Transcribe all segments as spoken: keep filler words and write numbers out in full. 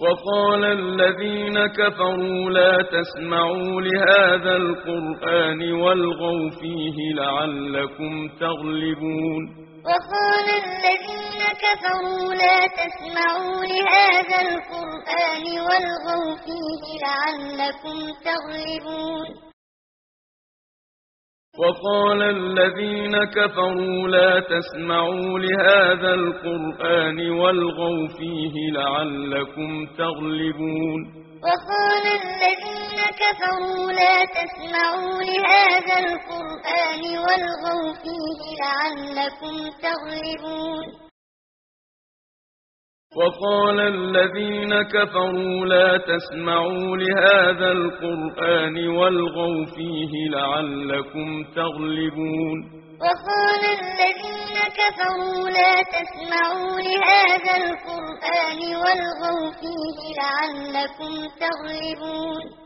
وقال الذين كفروا لا تسمعوا لهذا القرآن والغوا فيه لعلكم تغلبون وقال الذين كفروا لا تسمعوا لهذا القرآن والغوا فيه لعلكم تغلبون وقال الذين كفروا لا تسمعوا لهذا القرآن والغوا فيه لعلكم تغلبون وقال الذين كفروا لا تسمعوا لهذا القرآن والغوا فيه لعلكم تغلبون وقال الذين كفروا لا تسمعوا لهذا القرآن والغوا فيه لعلكم تغلبون وقال الذين كفروا لا تسمعوا لهذا القرآن والغوا فيه لعلكم تغلبون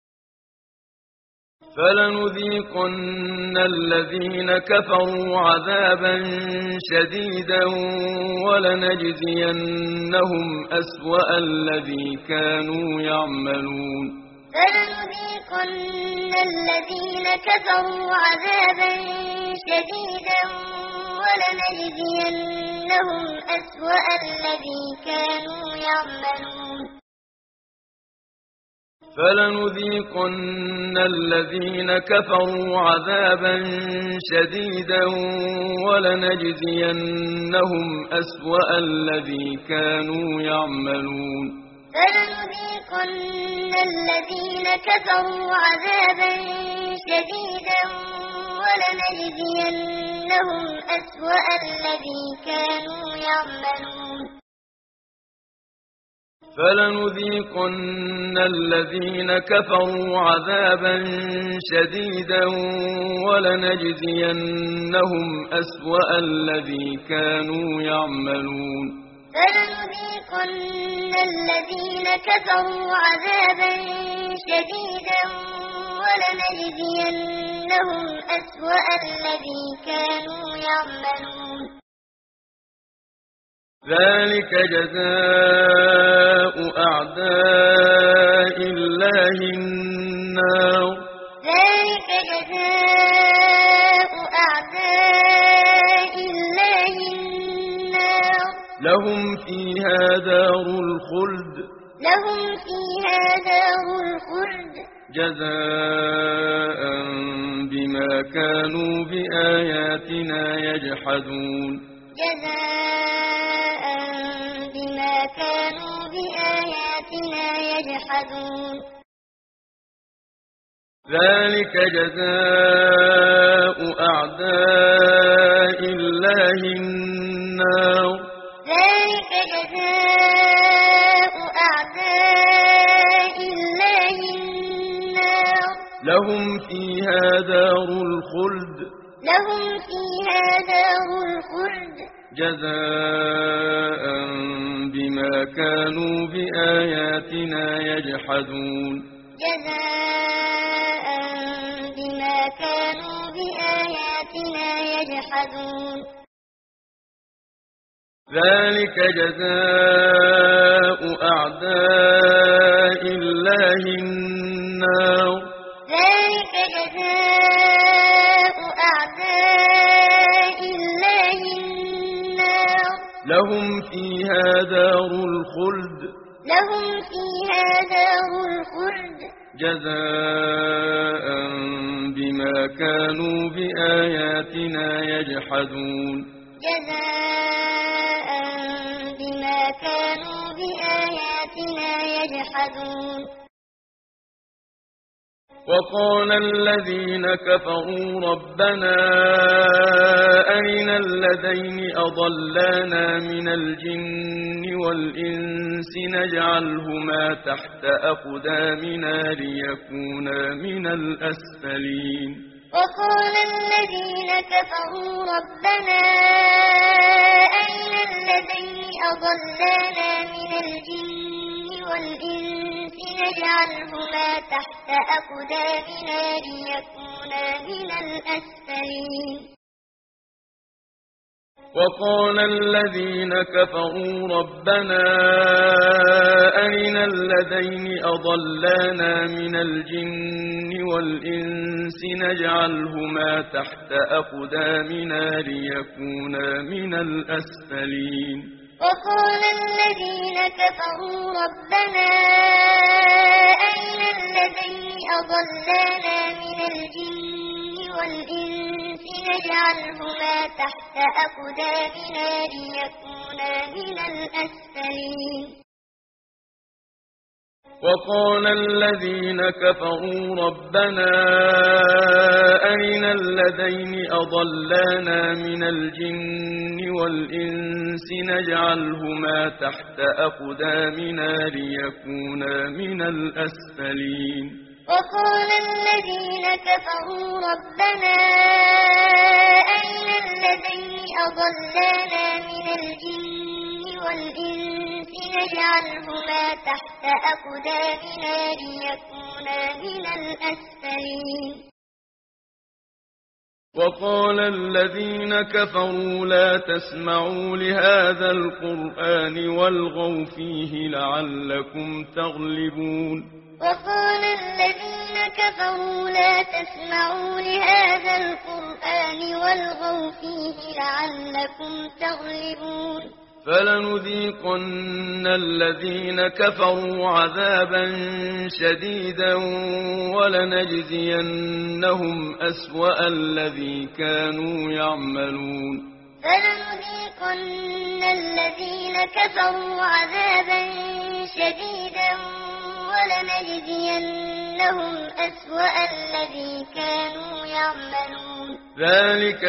فلنذيقن الذين كفروا عذابا شديدا ولنجزينهم أسوأ الذي كانوا يعملون فلنذيقن الذين كفروا عذابا شديدا ولنجزينهم أسوأ الذي كانوا يعملون فلنذيقن الذين كفروا عذابا شديدا ولنجزينهم أسوأ الذي كانوا يعملون فلنذيقن الذين كفروا عذابا شديدا ولنجزينهم أسوأ الذي كانوا يعملون فلنذيقن الذين كفروا عذابا شديدا ولنجزينهم أسوأ الذي كانوا يعملون فلنذيقن الذين كفروا عذابا شديدا ولنجزينهم أسوأ الذي كانوا يعملون ذلك جزاء أعداء الله النار ذلك جزاء أعداء الله النار لهم فيها دار الخلد لهم فيها دار الخلد جزاء بما كانوا بآياتنا يجحدون جزاء بما كانوا بآياتنا يجحدون ذلك جزاء أعداء الله النار ذلك جزاء أعداء الله النار لهم فيها دار الخلد لهم فيها دار الخلد جزاء بما كانوا بآياتنا يجحدون جزاء بما كانوا بآياتنا يجحدون ذلك جزاء أعداء الله النار ذلك جزاء أعداء الله النار لهم فيها دار الخلد لهم فيها دار الخلد جزاء بما كانوا بآياتنا يجحدون جزاء بما كانوا بآياتنا يجحدون وقال الذين كفروا ربنا أرنا الذين أضلانا من الجن والإنس نجعلهما تحت أقدامنا ليكونا من الأسفلين وقال الذين كفروا ربنا أرنا الذين أضلانا من الجن والإنس نجعلهما تحت أقدامنا ليكونا من الأسفلين وقال الذين كفروا ربنا أرنا الذين أضلانا من الجن والإنس نجعلهما تحت أقدامنا ليكونا من الأسفلين وقال الذين كفروا ربنا أرنا الذين أضلانا من الجن والإنس نجعلهما تحت أقدامنا ليكونا من الأسفلين وقال الذين كفروا ربنا أرنا الذين أضلانا من الجن والإنس نجعلهما تحت أقدامنا ليكونا من الأسفلين وقال الذين كفروا ربنا أرنا الذين أضلانا من الجن والإنس نجعلهما تحت أقدامنا ليكونا من الأسفلين وقال الذين كفروا لا تسمعوا لهذا القرآن والغوا فيه لعلكم تغلبون وقال الذين كفروا لا تسمعوا لهذا القرآن والغوا فيه لعلكم تغلبون فلنذيقن الذين كفروا عذابا شديدا ولنجزينهم أسوأ الذي كانوا يعملون فلنذيقن الذين كفروا عذابا شديدا ولنجزينهم أسوأ الذي كانوا يعملون ذلك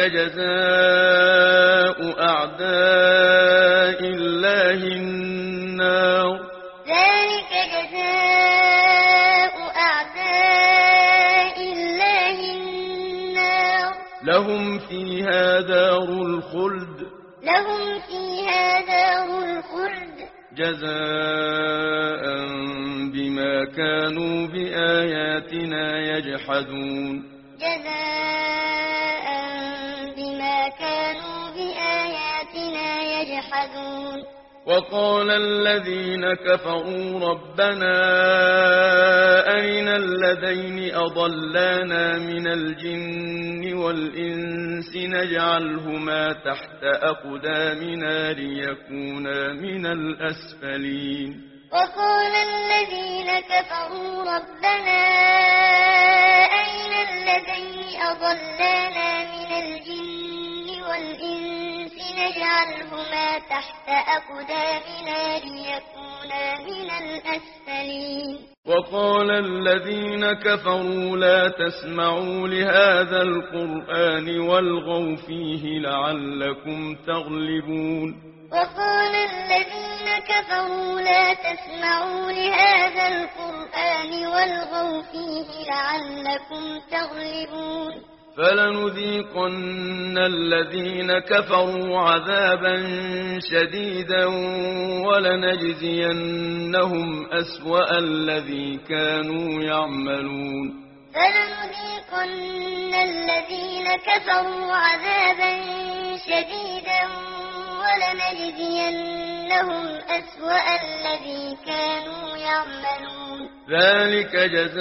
جزاء أعداء الله النار ذلك جزاء أعداء الله النار لهم فيها دار الخلد لهم فيها دار الخلد جزاء بما كانوا بآياتنا يجحدون جزاء بما كانوا بآياتنا يجحدون وقال الذين كفروا ربنا أرنا الذين أضلانا من الجن والإنس نجعلهما تحت أقدامنا ليكونا من الأسفلين وقال الذين كفروا ربنا أرنا الذين أضلانا من الجن والإنس نجعلهما تحت أقدامنا ليكونا من الأسفلين وقال الذين كفروا لا تسمعوا لهذا القرآن والغوا فيه لعلكم تغلبون وقال الذين كفروا لا تسمعوا لهذا القرآن والغوا فيه لعلكم تغلبون فلنذيقن الذين كفروا عذابا شديدا ولنجزينهم أسوأ الذي كانوا يعملون فلنذيقن الذين كفروا عذابا شديدا ولنجزينهم أسوأ الذي كانوا يعملون ذلك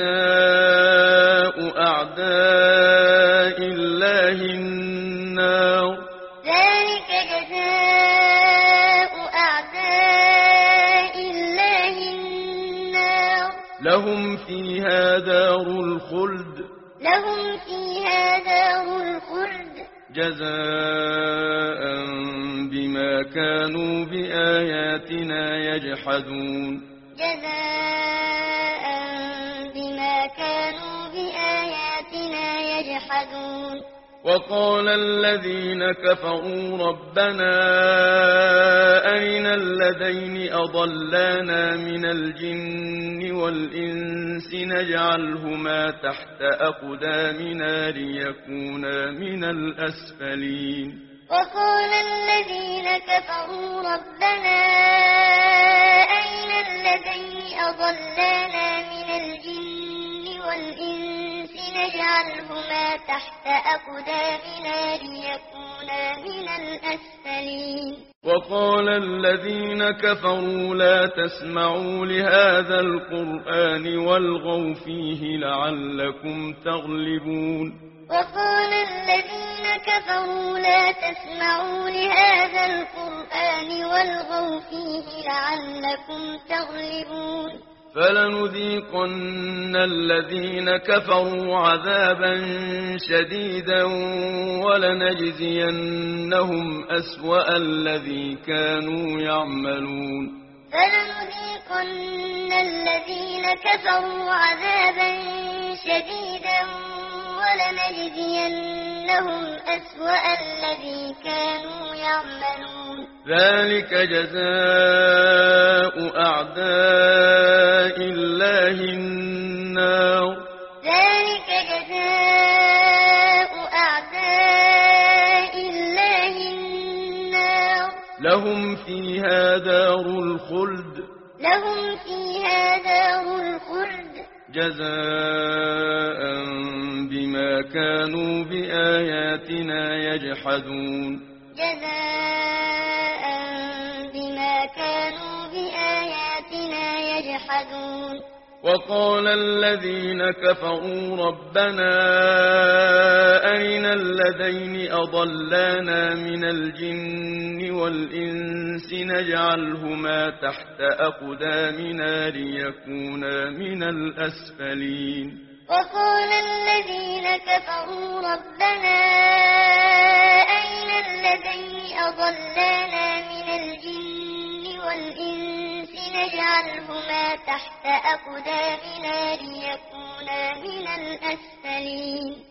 جزاء أعداء الله النار ذلك جزاء أعداء الله النار لهم فيها دار الخلد لهم فيها دار الخلد جزاء بما كانوا بآياتنا يجحدون جزاء بما كانوا بآياتنا يجحدون وقال الذين كفروا ربنا أرنا الذين أضلانا من الجن والإنس نجعلهما تحت أقدامنا ليكونا من الأسفلين وقال الذين كفروا ربنا أرنا الذين أضلانا من الجن والإنس نجعلهما تحت أقدامنا ليكونا ليكونا من الأسفلين وقال الذين كفروا لا تسمعوا لهذا القرآن والغوا فيه لعلكم تغلبون وقال الذين كفروا لا تسمعوا لهذا القرآن والغوا فيه لعلكم تغلبون فلنذيقن الذين كفروا عذابا شديدا ولنجزينهم أسوأ الذي كانوا يعملون فلنذيقن الذين كفروا عذابا شديدا ولنجزينهم أسوأ الذي كانوا يعملون ذلك جزاء أعداء الله النار ذلك جزاء أعداء الله النار لهم فيها دار الخلد لهم فيها دار الخلد جزاء بما كانوا بآياتنا يجحدون جزاء بما كانوا بآياتنا يجحدون وقال الذين كفروا ربنا أرنا الذين أضلانا من الجن والإنس نجعلهما تحت أقدامنا ليكونا من الأسفلين وقال الذين كفروا ربنا أرنا الذين أضلانا من الجن والإنس نجعلهما تحت أقدامنا ليكونا من الأسفلين